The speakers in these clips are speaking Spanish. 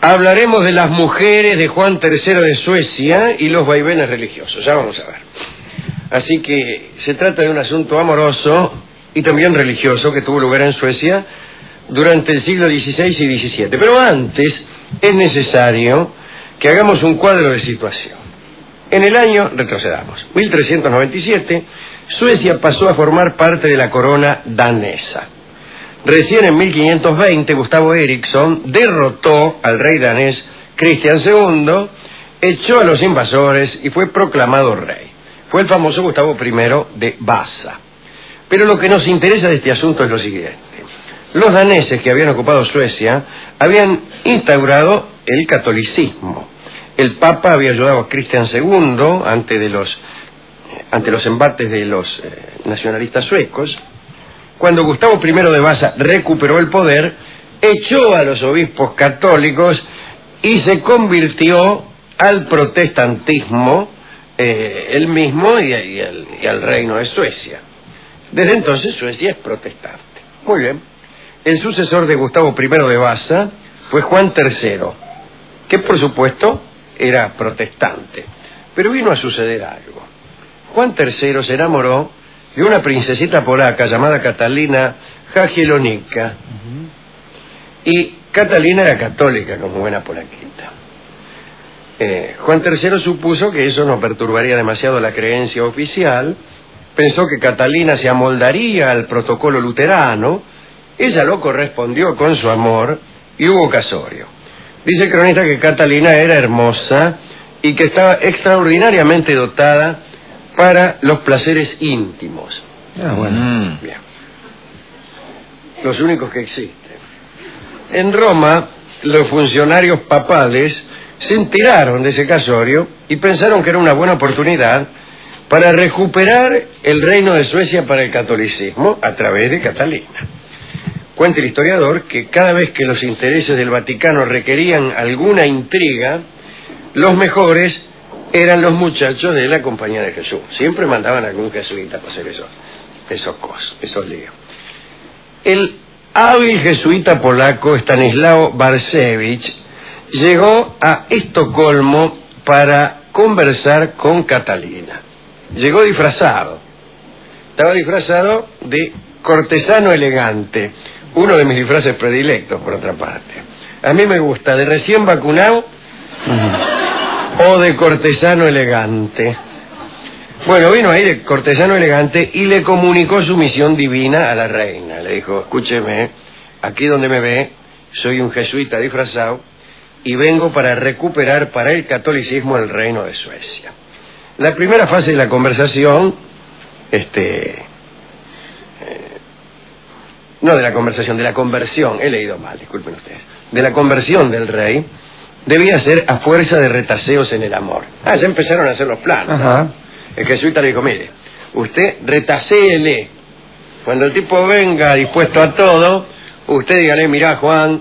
Hablaremos de las mujeres de Juan III de Suecia y los vaivenes religiosos. Ya vamos a ver. Así que se trata de un asunto amoroso y también religioso que tuvo lugar en Suecia durante el siglo XVI y XVII. Pero antes es necesario que hagamos un cuadro de situación. En el año, retrocedamos, 1397, Suecia pasó a formar parte de la corona danesa. Recién en 1520, Gustavo Eriksson derrotó al rey danés Cristian II, echó a los invasores y fue proclamado rey. Fue el famoso Gustavo I de Vasa. Pero lo que nos interesa de este asunto es lo siguiente. Los daneses que habían ocupado Suecia habían instaurado el catolicismo. El Papa había ayudado a Cristian II ante los embates de los nacionalistas suecos. Cuando Gustavo I de Vasa recuperó el poder, echó a los obispos católicos y se convirtió al protestantismo él mismo y al reino de Suecia. Desde entonces Suecia es protestante. Muy bien. El sucesor de Gustavo I de Vasa fue Juan III, que por supuesto era protestante. Pero vino a suceder algo. Juan III se enamoró de una princesita polaca llamada Catalina Jagiellonica. Y Catalina era católica, como buena polaquita. Juan III supuso que eso no perturbaría demasiado la creencia oficial. Pensó que Catalina se amoldaría al protocolo luterano. Ella lo correspondió con su amor y hubo casorio. Dice el cronista que Catalina era hermosa y que estaba extraordinariamente dotada para los placeres íntimos. Bueno. Bien. Los únicos que existen. En Roma, los funcionarios papales se enteraron de ese casorio y pensaron que era una buena oportunidad para recuperar el reino de Suecia para el catolicismo a través de Catalina. Cuenta el historiador que cada vez que los intereses del Vaticano requerían alguna intriga, los mejores eran los muchachos de la Compañía de Jesús. Siempre mandaban a algún jesuita para hacer esos líos. El hábil jesuita polaco Stanislao Barcewicz llegó a Estocolmo para conversar con Catalina. Llegó disfrazado. Estaba disfrazado de cortesano elegante. Uno de mis disfraces predilectos, por otra parte. A mí me gusta de recién vacunado o de cortesano elegante. Bueno, vino ahí de cortesano elegante y le comunicó su misión divina a la reina. Le dijo: escúcheme, aquí donde me ve, soy un jesuita disfrazado y vengo para recuperar para el catolicismo el reino de Suecia. La primera fase de la conversación, no de la conversación, de la conversión, he leído mal, disculpen ustedes, de la conversión del rey, debía ser a fuerza de retaseos en el amor. Ya empezaron a hacer los planos. Ajá. El jesuita le dijo: mire, usted retaséele. Cuando el tipo venga dispuesto a todo, usted dígale: mirá, Juan,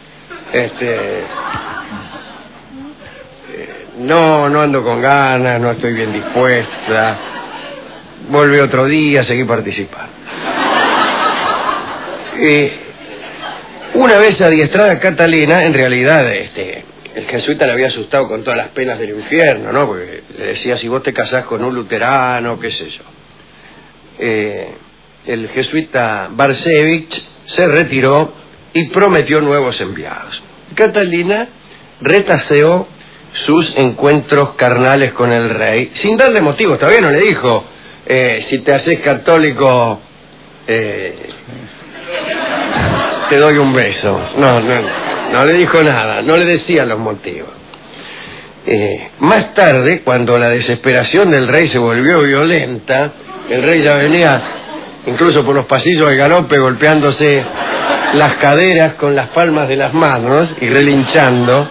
no ando con ganas, no estoy bien dispuesta, vuelve otro día, seguí participando. Una vez adiestrada Catalina, en realidad el jesuita le había asustado con todas las penas del infierno, ¿no? Porque le decía: si vos te casás con un luterano, qué sé yo. El jesuita Barcewicz se retiró y prometió nuevos enviados. Catalina retaseó sus encuentros carnales con el rey, sin darle motivos. Todavía no le dijo: si te haces católico, te doy un beso. No le dijo nada, no le decía los motivos. Más tarde, cuando la desesperación del rey se volvió violenta, el rey ya venía incluso por los pasillos del galope golpeándose las caderas con las palmas de las manos y relinchando.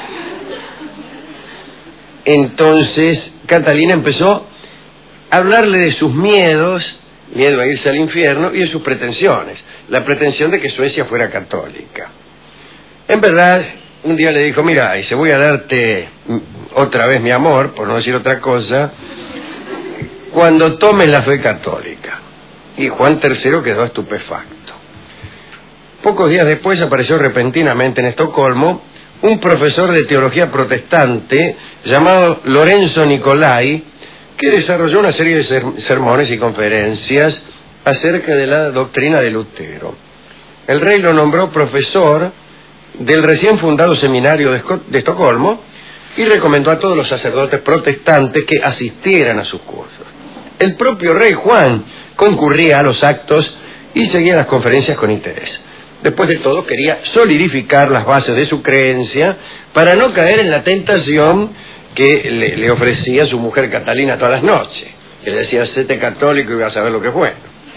Entonces Catalina empezó a hablarle de sus miedo a irse al infierno, y de sus pretensiones, la pretensión de que Suecia fuera católica. En verdad, un día le dijo: mira, dice, voy a darte otra vez mi amor, por no decir otra cosa, cuando tomes la fe católica. Y Juan III quedó estupefacto. Pocos días después apareció repentinamente en Estocolmo un profesor de teología protestante llamado Lorenzo Nicolai, que desarrolló una serie de sermones y conferencias acerca de la doctrina de Lutero. El rey lo nombró profesor del recién fundado seminario de Estocolmo y recomendó a todos los sacerdotes protestantes que asistieran a sus cursos. El propio rey Juan concurría a los actos y seguía las conferencias con interés. Después de todo, quería solidificar las bases de su creencia para no caer en la tentación que le ofrecía su mujer Catalina todas las noches, que le decía: séte católico y vas a ver lo que es bueno.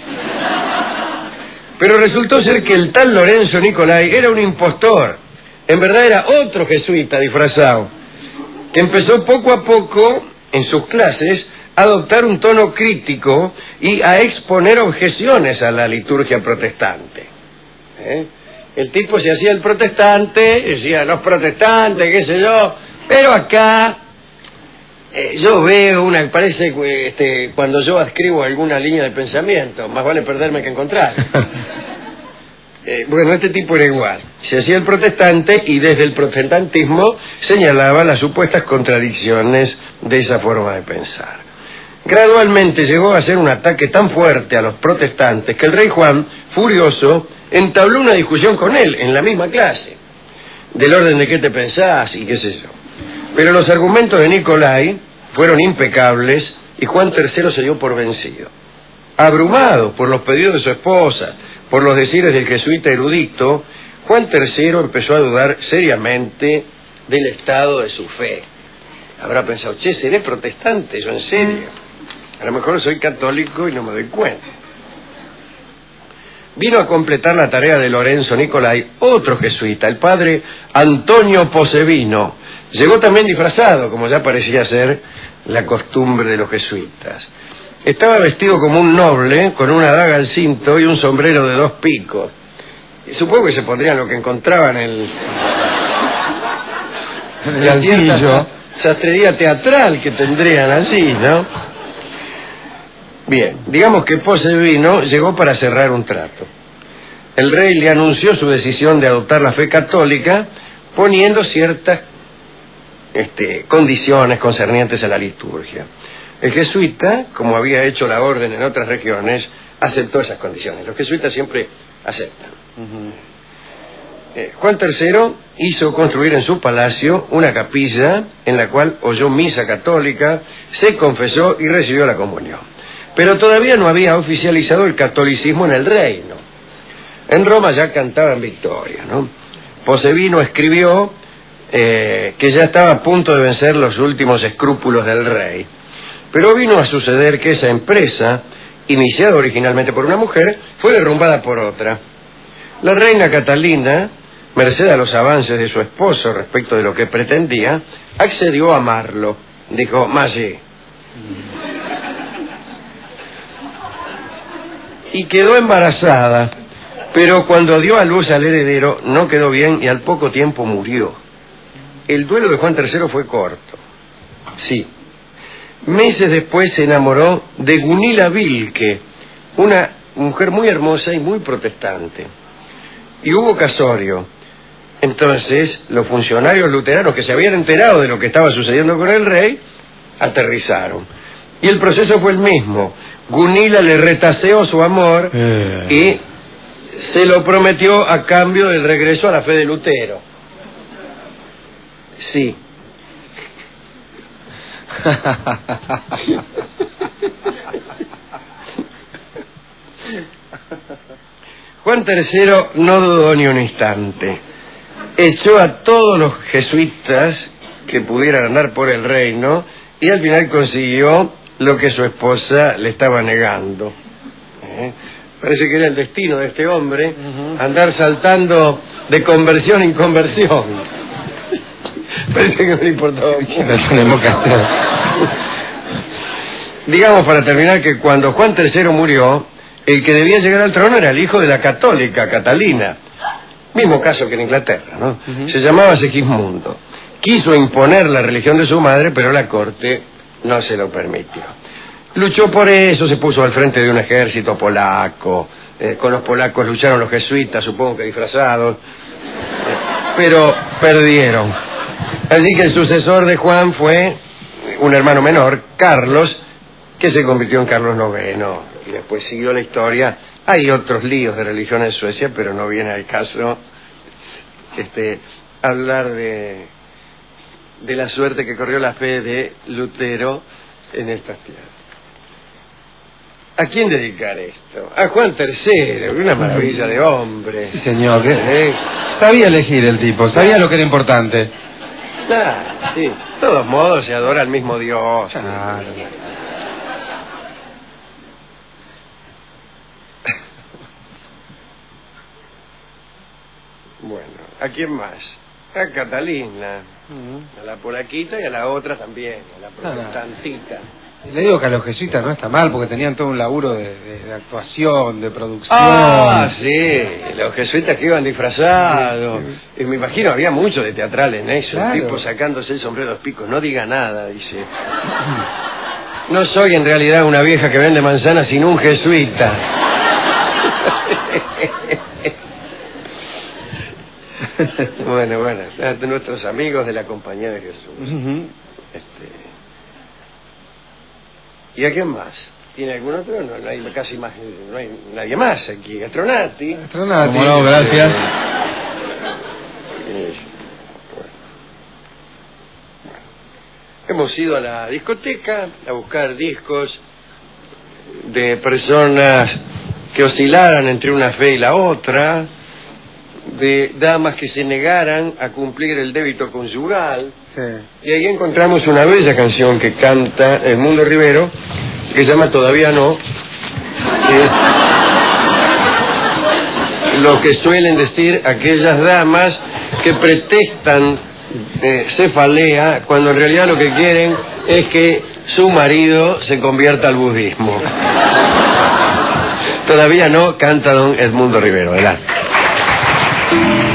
Pero resultó ser que el tal Lorenzo Nicolai era un impostor. En verdad era otro jesuita disfrazado, que empezó poco a poco en sus clases a adoptar un tono crítico y a exponer objeciones a la liturgia protestante. El tipo se hacía el protestante, decía: los protestantes, qué sé yo, pero acá yo veo parece cuando yo escribo alguna línea de pensamiento, más vale perderme que encontrar. Bueno, este tipo era igual, se hacía el protestante y desde el protestantismo señalaba las supuestas contradicciones de esa forma de pensar. Gradualmente llegó a ser un ataque tan fuerte a los protestantes que el rey Juan, furioso, entabló una discusión con él en la misma clase, del orden de qué te pensás y qué sé yo. Pero los argumentos de Nicolai fueron impecables y Juan III se dio por vencido. Abrumado por los pedidos de su esposa, por los decires del jesuita erudito, Juan III empezó a dudar seriamente del estado de su fe. Habrá pensado: che, ¿seré protestante yo en serio? A lo mejor soy católico y no me doy cuenta. Vino a completar la tarea de Lorenzo Nicolai otro jesuita, el padre Antonio Posevino. Llegó también disfrazado, como ya parecía ser la costumbre de los jesuitas. Estaba vestido como un noble, con una daga al cinto y un sombrero de 2 picos. Y supongo que se pondrían lo que encontraban en la cierta sastrería teatral que tendrían así, ¿no? Bien, digamos que Posevino llegó para cerrar un trato. El rey le anunció su decisión de adoptar la fe católica, poniendo ciertas condiciones concernientes a la liturgia. El jesuita, como había hecho la orden en otras regiones, aceptó esas condiciones. Los jesuitas siempre aceptan. Juan III hizo construir en su palacio una capilla en la cual oyó misa católica, se confesó y recibió la comunión. Pero todavía no había oficializado el catolicismo en el reino. En Roma ya cantaban victoria, ¿no? Posevino escribió que ya estaba a punto de vencer los últimos escrúpulos del rey. Pero vino a suceder que esa empresa, iniciada originalmente por una mujer, fue derrumbada por otra. La reina Catalina, merced a los avances de su esposo respecto de lo que pretendía, accedió a amarlo. Dijo: Maggi. Y quedó embarazada, pero cuando dio a luz al heredero no quedó bien y al poco tiempo murió. El duelo de Juan III fue corto. Sí. Meses después se enamoró de Gunilla Vilke, una mujer muy hermosa y muy protestante. Y hubo casorio. Entonces, los funcionarios luteranos que se habían enterado de lo que estaba sucediendo con el rey, aterrizaron. Y el proceso fue el mismo. Gunilla le retaseó su amor y se lo prometió a cambio del regreso a la fe de Lutero. Sí. Juan III no dudó ni un instante. Echó a todos los jesuitas que pudieran andar por el reino y al final consiguió lo que su esposa le estaba negando. Parece que era el destino de este hombre, andar saltando de conversión en conversión. Parece que no le importaba mucho. Digamos, para terminar, que cuando Juan III murió, el que debía llegar al trono era el hijo de la católica, Catalina. Mismo caso que en Inglaterra, ¿no? Se llamaba Segismundo. Quiso imponer la religión de su madre, pero la corte no se lo permitió. Luchó por eso, se puso al frente de un ejército polaco. Con los polacos lucharon los jesuitas, supongo que disfrazados. pero perdieron. Así que el sucesor de Juan fue un hermano menor, Carlos, que se convirtió en Carlos IX. Y después siguió la historia. Hay otros líos de religión en Suecia, pero no viene al caso hablar de la suerte que corrió la fe de Lutero en estas tierras. ¿A quién dedicar esto? A Juan III, una maravilla de hombre. Sí, señor. Sabía elegir el tipo, sabía lo que era importante. Claro, sí. De todos modos se adora al mismo Dios. Claro. Bueno, ¿a quién más? A Catalina, a la polaquita y a la otra también, a la protestantita. Le digo que a los jesuitas no está mal, porque tenían todo un laburo de actuación, de producción. Ah, sí, los jesuitas que iban disfrazados. Sí. Y me imagino había mucho de teatral en eso, claro. El tipo sacándose el sombrero a los picos. No diga nada, dice. No soy en realidad una vieja que vende manzanas, sino un jesuita. Bueno, nuestros amigos de la Compañía de Jesús. ¿Y a quién más? ¿Tiene algún otro? No hay casi más, no hay nadie más aquí. Astronati. Astronati. No, gracias. Hemos ido a la discoteca a buscar discos de personas que oscilaran entre una fe y la otra, de damas que se negaran a cumplir el débito conyugal. Sí. Y ahí encontramos una bella canción que canta Edmundo Rivero, que se llama Todavía No, que es lo que suelen decir aquellas damas que pretextan cefalea cuando en realidad lo que quieren es que su marido se convierta al budismo. Todavía No, canta don Edmundo Rivero. Adelante.